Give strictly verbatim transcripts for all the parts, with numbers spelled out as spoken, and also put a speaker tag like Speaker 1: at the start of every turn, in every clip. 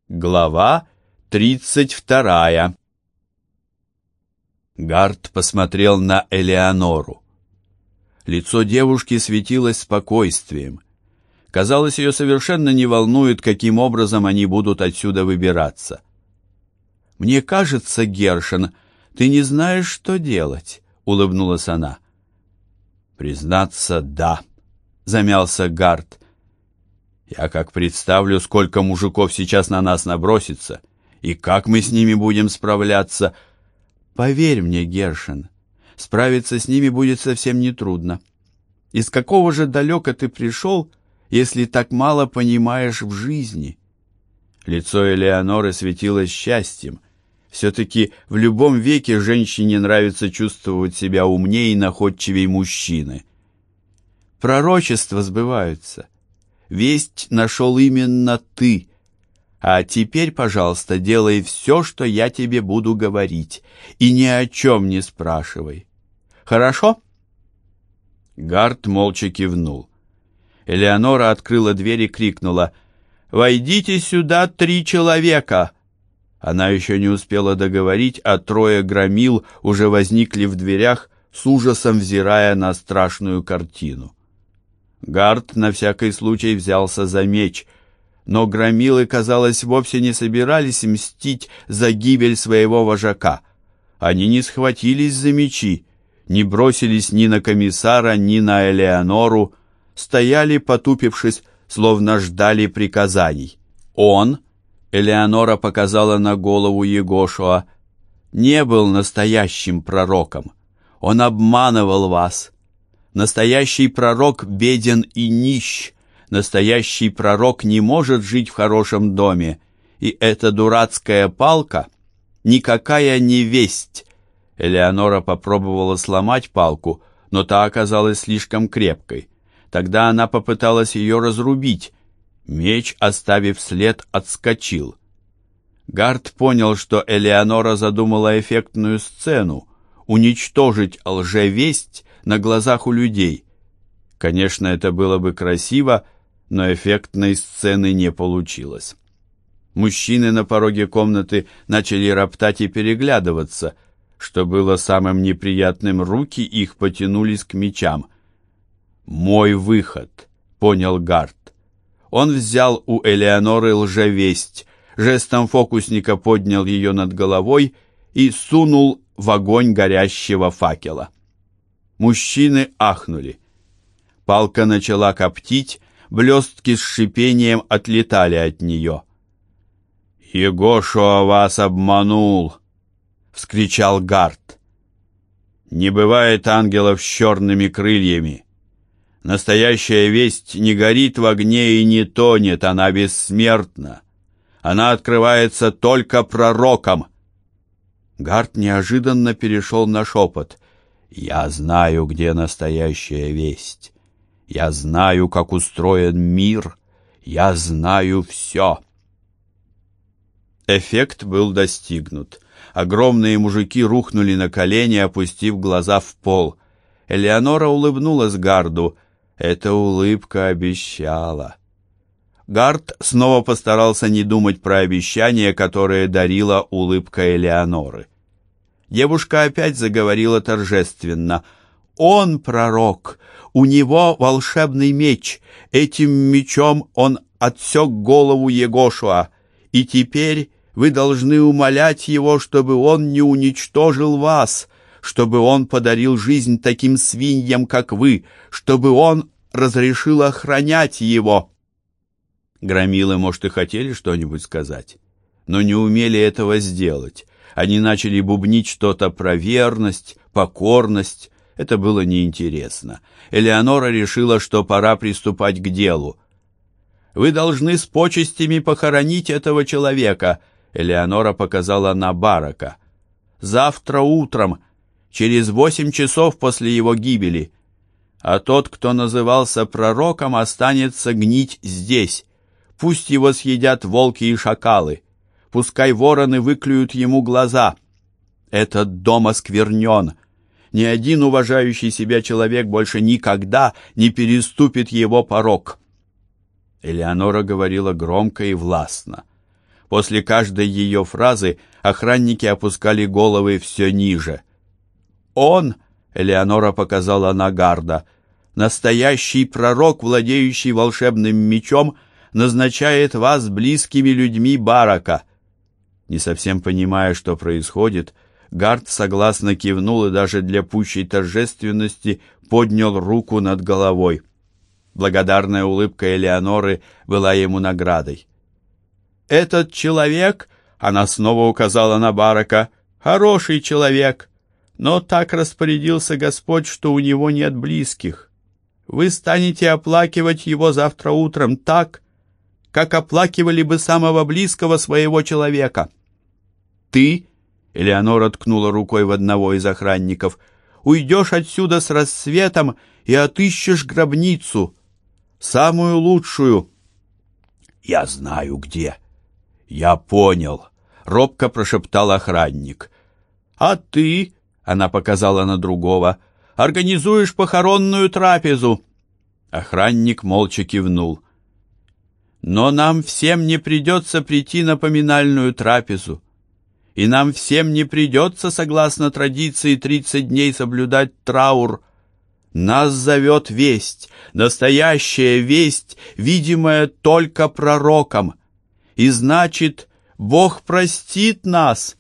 Speaker 1: Глава тридцать вторая. Гард посмотрел на Элеонору. Лицо девушки светилось спокойствием. Казалось, ее совершенно не волнует, каким образом они будут отсюда выбираться. «Мне кажется, Гершен, ты не знаешь, что делать», — улыбнулась она. «Признаться, да», — замялся Гард. «Я как представлю, сколько мужиков сейчас на нас набросится, и как мы с ними будем справляться. Поверь мне, Гершен, справиться с ними будет совсем нетрудно. Из какого же далека ты пришел, если так мало понимаешь в жизни?» Лицо Элеоноры светилось счастьем. Все-таки в любом веке женщине нравится чувствовать себя умнее и находчивее мужчины. «Пророчества сбываются. Весть нашел именно ты. А теперь, пожалуйста, делай все, что я тебе буду говорить, и ни о чем не спрашивай. Хорошо?» Гард молча кивнул. Элеонора открыла дверь и крикнула: «Войдите сюда, три человека!» Она еще не успела договорить, а трое громил уже возникли в дверях, с ужасом взирая на страшную картину. Гард на всякий случай взялся за меч, но громилы, казалось, вовсе не собирались мстить за гибель своего вожака. Они не схватились за мечи, не бросились ни на комиссара, ни на Элеонору, стояли, потупившись, словно ждали приказаний. Он, Элеонора показала на голову Егошуа, не был настоящим пророком. Он обманывал вас. Настоящий пророк беден и нищ. Настоящий пророк не может жить в хорошем доме. И эта дурацкая палка никакая не весть. Элеонора попробовала сломать палку, но та оказалась слишком крепкой. Тогда она попыталась ее разрубить. Меч, оставив след, отскочил. Гард понял, что Элеонора задумала эффектную сцену — уничтожить лжевесть на глазах у людей. Конечно, это было бы красиво, но эффектной сцены не получилось. Мужчины на пороге комнаты начали роптать и переглядываться. Что было самым неприятным, руки их потянулись к мечам. «Мой выход», — понял Гард. Он взял у Элеоноры лжевесть, жестом фокусника поднял ее над головой и сунул в огонь горящего факела. Мужчины ахнули. Палка начала коптить, блестки с шипением отлетали от нее. «Егошуа вас обманул!» — вскричал Гард. «Не бывает ангелов с черными крыльями. Настоящая весть не горит в огне и не тонет, она бессмертна. Она открывается только пророкам». Гард неожиданно перешел на шепот. «Я знаю, где настоящая весть. Я знаю, как устроен мир. Я знаю все». Эффект был достигнут. Огромные мужики рухнули на колени, опустив глаза в пол. Элеонора улыбнулась Гарду. Эта улыбка обещала. Гард снова постарался не думать про обещание, которое дарила улыбка Элеоноры. Девушка опять заговорила торжественно. «Он пророк, у него волшебный меч. Этим мечом он отсек голову Егошуа, и теперь вы должны умолять его, чтобы он не уничтожил вас, чтобы он подарил жизнь таким свиньям, как вы, чтобы он разрешил охранять его». Громилы, может, и хотели что-нибудь сказать, но не умели этого сделать. Они начали бубнить что-то про верность, покорность. Это было неинтересно. Элеонора решила, что пора приступать к делу. «Вы должны с почестями похоронить этого человека», — Элеонора показала на Барака. «Завтра утром, через восемь часов после его гибели. А тот, кто назывался пророком, останется гнить здесь. Пусть его съедят волки и шакалы. Пускай вороны выклюют ему глаза. Этот дом осквернен. Ни один уважающий себя человек больше никогда не переступит его порог». Элеонора говорила громко и властно. После каждой ее фразы охранники опускали головы все ниже. «Он», — Элеонора показала на Гарда, — «настоящий пророк, владеющий волшебным мечом, назначает вас близкими людьми Барака». Не совсем понимая, что происходит, Гард согласно кивнул и даже для пущей торжественности поднял руку над головой. Благодарная улыбка Элеоноры была ему наградой. «Этот человек», — она снова указала на Барака, — «хороший человек, но так распорядился Господь, что у него нет близких. Вы станете оплакивать его завтра утром так, как оплакивали бы самого близкого своего человека. Ты, — Элеонора ткнула рукой в одного из охранников, — уйдешь отсюда с рассветом и отыщешь гробницу, самую лучшую». «Я знаю, где. Я понял», — робко прошептал охранник. «А ты, — она показала на другого, — организуешь похоронную трапезу». Охранник молча кивнул. «Но нам всем не придется прийти на поминальную трапезу, и нам всем не придется, согласно традиции, тридцать дней соблюдать траур. Нас зовет весть, настоящая весть, видимая только пророком. И значит, Бог простит нас».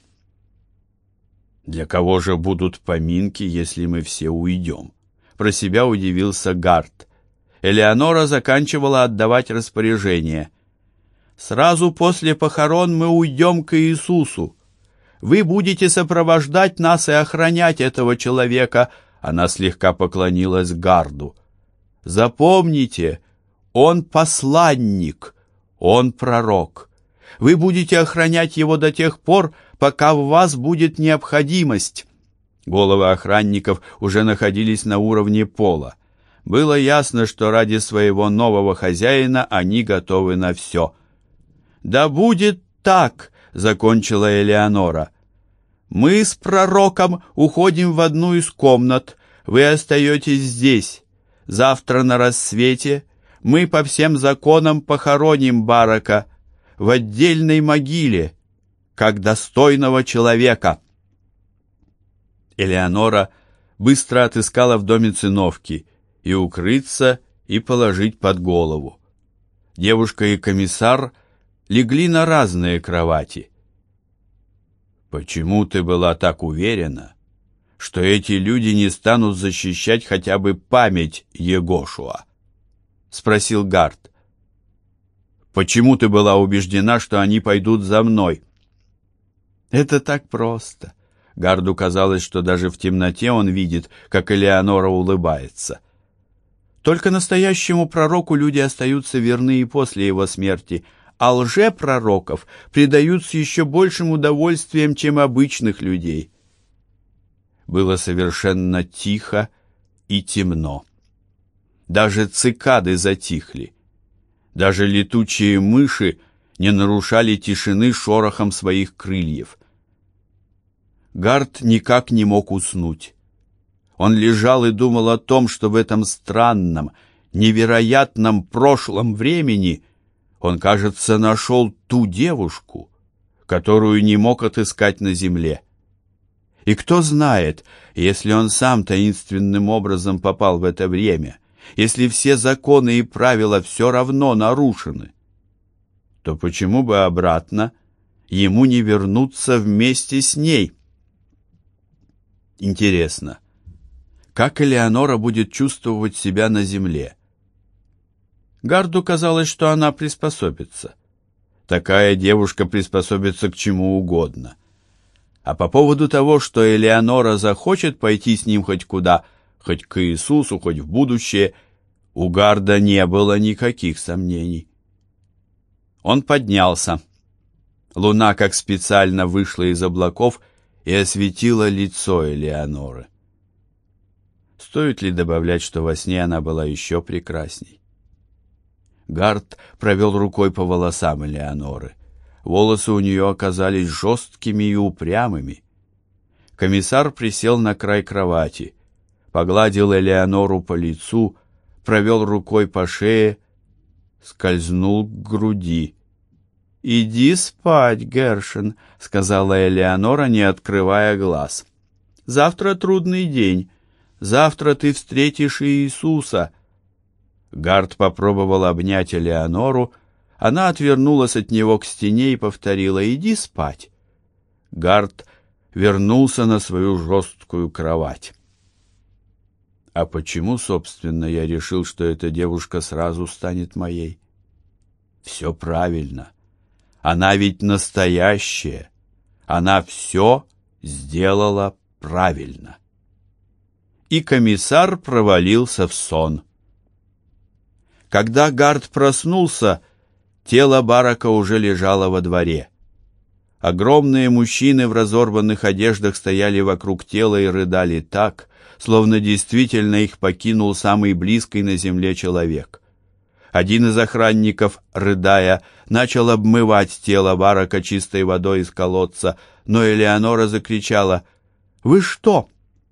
Speaker 1: «Для кого же будут поминки, если мы все уйдем?» Про себя удивился Гард. Элеонора заканчивала отдавать распоряжение. «Сразу после похорон мы уйдем к Иисусу. Вы будете сопровождать нас и охранять этого человека». Она слегка поклонилась Гарду. «Запомните, он посланник, он пророк. Вы будете охранять его до тех пор, пока в вас будет необходимость». Головы охранников уже находились на уровне пола. Было ясно, что ради своего нового хозяина они готовы на все. «Да будет так», — закончила Элеонора. «Мы с пророком уходим в одну из комнат, вы остаетесь здесь. Завтра на рассвете мы по всем законам похороним Барака в отдельной могиле, как достойного человека». Элеонора быстро отыскала в доме циновки и укрыться, и положить под голову. Девушка и комиссар легли на разные кровати. «Почему ты была так уверена, что эти люди не станут защищать хотя бы память Егошуа?» — спросил Гард. «Почему ты была убеждена, что они пойдут за мной?» «Это так просто». Гарду казалось, что даже в темноте он видит, как Элеонора улыбается. «Только настоящему пророку люди остаются верны и после его смерти, а лжепророков предают с еще большим удовольствием, чем обычных людей». Было совершенно тихо и темно. Даже цикады затихли. Даже летучие мыши не нарушали тишины шорохом своих крыльев. Гард никак не мог уснуть. Он лежал и думал о том, что в этом странном, невероятном прошлом времени он, кажется, нашел ту девушку, которую не мог отыскать на земле. И кто знает, если он сам таинственным образом попал в это время, если все законы и правила все равно нарушены, то почему бы обратно ему не вернуться вместе с ней? Интересно, как Элеонора будет чувствовать себя на земле? Гарду казалось, что она приспособится. Такая девушка приспособится к чему угодно. А по поводу того, что Элеонора захочет пойти с ним хоть куда, хоть к Иисусу, хоть в будущее, у Гарда не было никаких сомнений. Он поднялся. Луна как специально вышла из облаков и осветила лицо Элеоноры. Стоит ли добавлять, что во сне она была еще прекрасней? Гард провел рукой по волосам Элеоноры. Волосы у нее оказались жесткими и упрямыми. Комиссар присел на край кровати, погладил Элеонору по лицу, провел рукой по шее, скользнул к груди. «Иди спать, Гершен», — сказала Элеонора, не открывая глаз. «Завтра трудный день. Завтра ты встретишь Иисуса». Гард попробовал обнять Элеонору. Она отвернулась от него к стене и повторила: «Иди спать». Гард вернулся на свою жесткую кровать. А почему, собственно, я решил, что эта девушка сразу станет моей? Все правильно. Она ведь настоящая. Она все сделала правильно. И комиссар провалился в сон. Когда Гард проснулся, тело Барака уже лежало во дворе. Огромные мужчины в разорванных одеждах стояли вокруг тела и рыдали так, словно действительно их покинул самый близкий на земле человек. Один из охранников, рыдая, начал обмывать тело Барака чистой водой из колодца, но Элеонора закричала: «Вы что,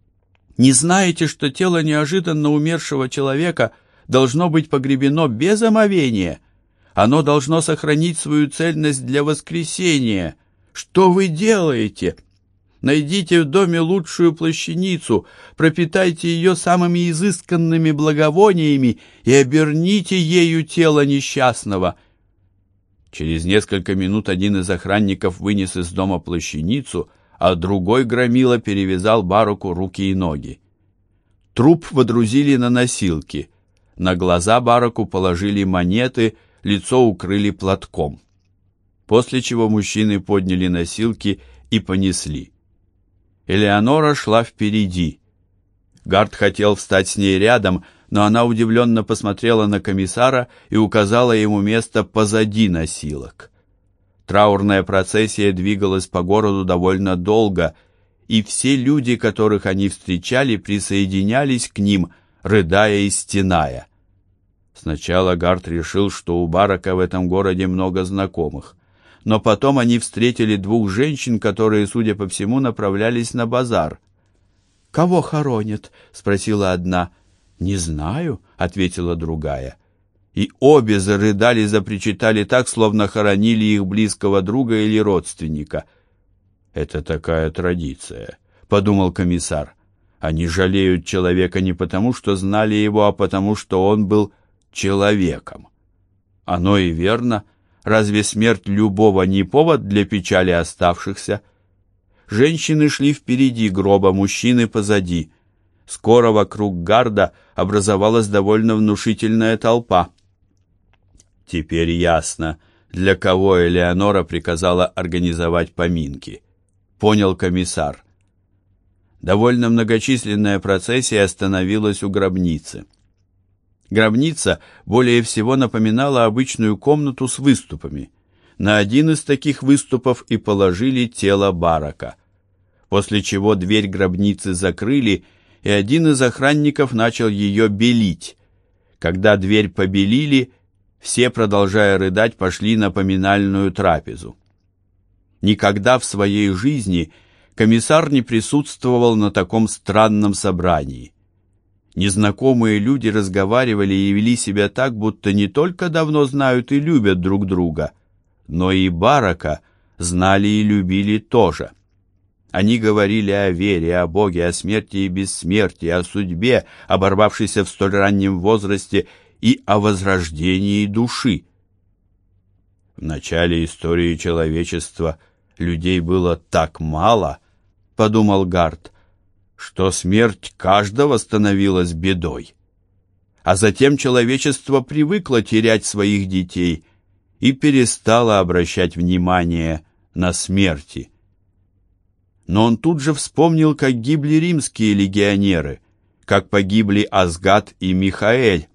Speaker 1: не знаете, что тело неожиданно умершего человека должно быть погребено без омовения? Оно должно сохранить свою цельность для воскресения. Что вы делаете? Найдите в доме лучшую плащаницу, пропитайте ее самыми изысканными благовониями и оберните ею тело несчастного». Через несколько минут один из охранников вынес из дома плащаницу, а другой громила перевязал Бараку руки и ноги. Труп водрузили на носилки. На глаза Бараку положили монеты, лицо укрыли платком. После чего мужчины подняли носилки и понесли. Элеонора шла впереди. Гард хотел встать с ней рядом, но она удивленно посмотрела на комиссара и указала ему место позади носилок. Траурная процессия двигалась по городу довольно долго, и все люди, которых они встречали, присоединялись к ним, рыдая и стеная. Сначала Гард решил, что у Барака в этом городе много знакомых. Но потом они встретили двух женщин, которые, судя по всему, направлялись на базар. «Кого хоронят?» — спросила одна. «Не знаю», — ответила другая. И обе зарыдали, запричитали так, словно хоронили их близкого друга или родственника. «Это такая традиция», — подумал комиссар. «Они жалеют человека не потому, что знали его, а потому, что он был человеком». Оно и верно. Разве смерть любого не повод для печали оставшихся? Женщины шли впереди гроба, мужчины позади. Скоро вокруг Гарда образовалась довольно внушительная толпа. Теперь ясно, для кого Элеонора приказала организовать поминки. Понял комиссар. Довольно многочисленная процессия остановилась у гробницы. Гробница более всего напоминала обычную комнату с выступами. На один из таких выступов и положили тело Барака. После чего дверь гробницы закрыли, и один из охранников начал ее белить. Когда дверь побелили, все, продолжая рыдать, пошли на поминальную трапезу. Никогда в своей жизни комиссар не присутствовал на таком странном собрании. Незнакомые люди разговаривали и вели себя так, будто не только давно знают и любят друг друга, но и Барака знали и любили тоже. Они говорили о вере, о Боге, о смерти и бессмертии, о судьбе, оборвавшейся в столь раннем возрасте, и о возрождении души. В начале истории человечества людей было так мало, подумал Гард, что смерть каждого становилась бедой. А затем человечество привыкло терять своих детей и перестало обращать внимание на смерти. Но он тут же вспомнил, как гибли римские легионеры, как погибли Асгат и Михаэль.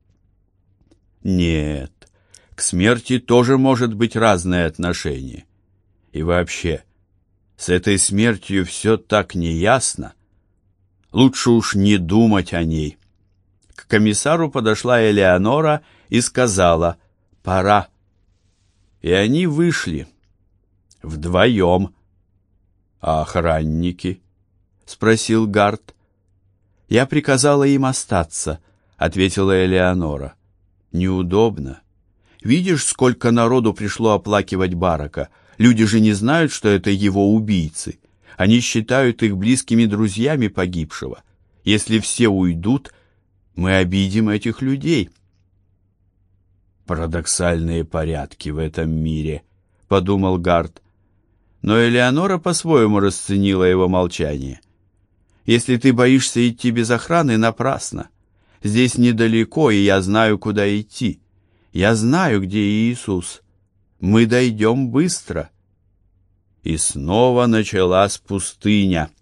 Speaker 1: Нет, к смерти тоже может быть разное отношение. И вообще, с этой смертью все так неясно. Лучше уж не думать о ней. К комиссару подошла Элеонора и сказала: «Пора». И они вышли. Вдвоем. «А охранники?» — спросил Гард. «Я приказала им остаться», — ответила Элеонора. «Неудобно. Видишь, сколько народу пришло оплакивать Барака? Люди же не знают, что это его убийцы. Они считают их близкими друзьями погибшего. Если все уйдут, мы обидим этих людей. Парадоксальные порядки в этом мире, подумал Гарт. Но Элеонора по-своему расценила его молчание. Если ты боишься идти без охраны, напрасно. Здесь недалеко, и я знаю, куда идти. Я знаю, где Иисус. Мы дойдем быстро. И снова началась пустыня.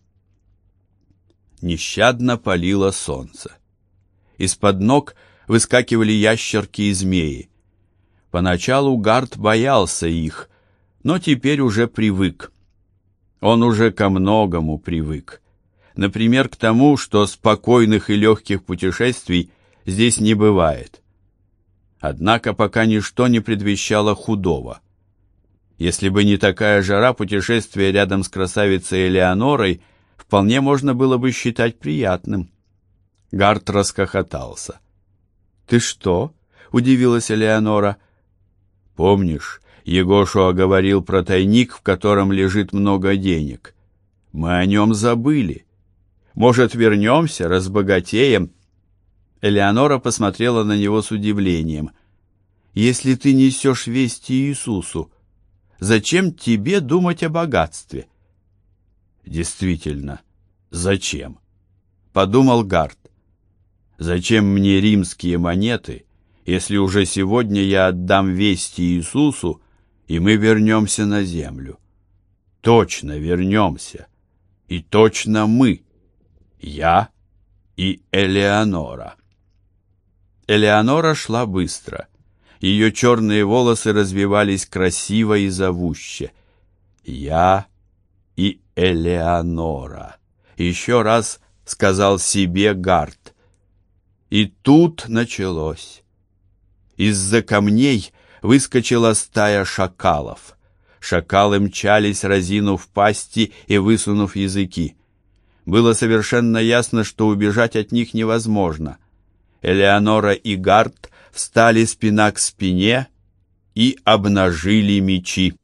Speaker 1: Нещадно палило солнце. Из-под ног выскакивали ящерки и змеи. Поначалу Гарт боялся их, но теперь уже привык. Он уже ко многому привык. Например, к тому, что спокойных и легких путешествий здесь не бывает. Однако пока ничто не предвещало худого. Если бы не такая жара, путешествие рядом с красавицей Элеонорой вполне можно было бы считать приятным. Гарт расхохотался. «Ты что?» — удивилась Элеонора. «Помнишь, Егошуа говорил про тайник, в котором лежит много денег? Мы о нем забыли. Может, вернемся, разбогатеем?» Элеонора посмотрела на него с удивлением. «Если ты несешь весть Иисусу, зачем тебе думать о богатстве?» «Действительно, зачем?» — подумал Гарт. «Зачем мне римские монеты, если уже сегодня я отдам весть Иисусу, и мы вернемся на землю? Точно вернемся, и точно мы, я и Элеонора». Элеонора шла быстро. Ее черные волосы развивались красиво и зовуще. «Я и Элеонора», — еще раз сказал себе Гарт. И тут началось. Из-за камней выскочила стая шакалов. Шакалы мчались, разинув пасти и высунув языки. Было совершенно ясно, что убежать от них невозможно. Элеонора и Гарт встали спина к спине и обнажили мечи.